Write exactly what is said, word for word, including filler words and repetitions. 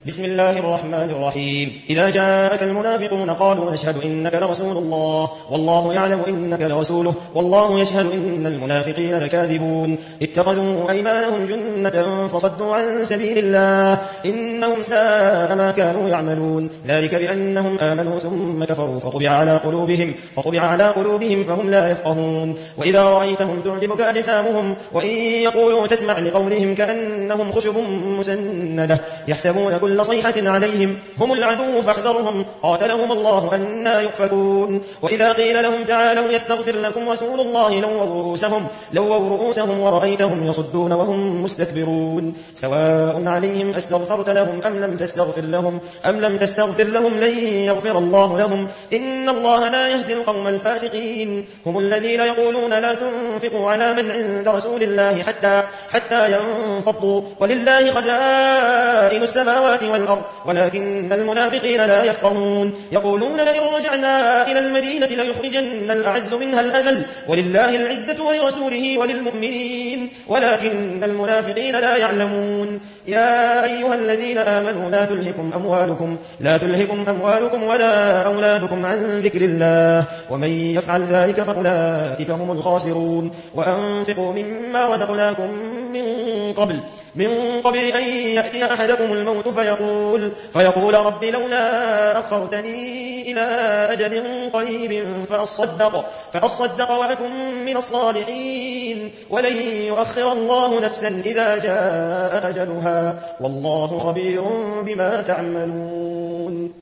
بسم الله الرحمن الرحيم إذا جاءك المنافقون قالوا نشهد إنك لرسول الله والله يعلم إنك لرسوله والله يشهد إن المنافقين لكاذبون اتخذوا أيمانهم جنة فصدوا عن سبيل الله إنهم ساء ما كانوا يعملون ذلك بأنهم آمنوا ثم كفروا فطبع على قلوبهم فطبع على قلوبهم فهم لا يفقهون وإذا رأيتهم تعجبك أجسامهم وإن يقولوا تسمع لقولهم كأنهم خشب مسندة يحسبون كل صيحة عليهم هم العدو فاحذرهم قاتلهم الله أنا يؤفكون وإذا قيل لهم تعالوا يستغفر لكم رسول الله لووا رؤوسهم, لووا رؤوسهم ورأيتهم يصدون وهم مستكبرون سواء عليهم أستغفرت لهم أم لم تستغفر لهم أم لم تستغفر لهم لن يغفر الله لهم إن الله لا يهدي القوم الفاسقين هم الذين يقولون لا تنفقوا على من عند رسول الله حتى, حتى ينفضوا ولله خزائن السماوات والأرض ولكن المنافقين لا يفقهون يقولون لئن رجعنا إلى المدينة ليخرجن الأعز منها الأذل ولله العزة ولرسوله وللمؤمنين ولكن المنافقين لا يعلمون يا أيها الذين آمنوا لا تلهكم أموالكم, لا تلهكم أموالكم ولا أولادكم عن ذكر الله ومن يفعل ذلك فأولئك هم الخاسرون وأنفقوا مما رزقناكم من قبل من قبل أن يأتي أحدكم الموت فيقول, فيقول رب لولا أخرتني إلى أجل قريب فأصدق, فأصدق وأكن من الصالحين ولن يؤخر الله نفسا إذا جاء أجلها والله خبير بما تعملون.